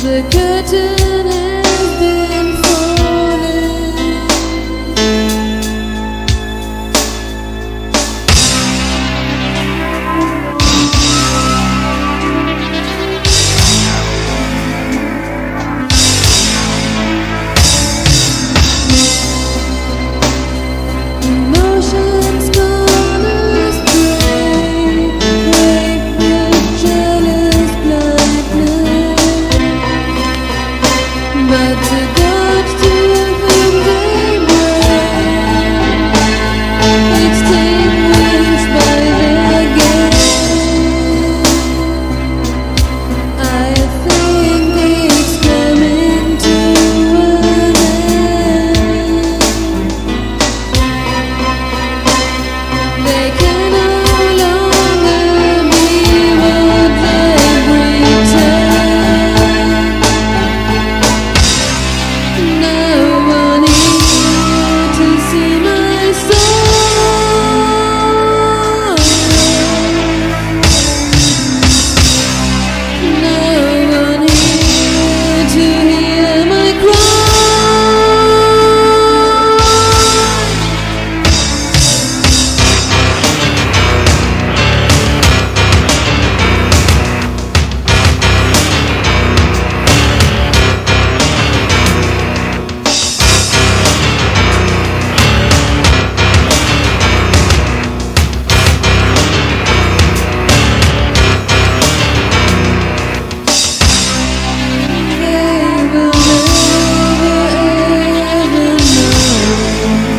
The curtain has been falling. Emotions gone astray, break with jealous blindness. But the gods to whom they pray, extinguished by their gaze. I think it's coming to an end. They can no longer be what they pretend. No one here to see my soul. No one here to hear my cry. They will never ever know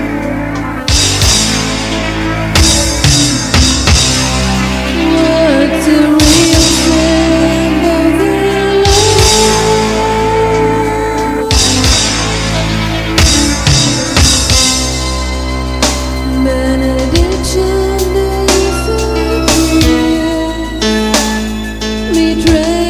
what's a real friend of their love. Benediction disappears, betrayed.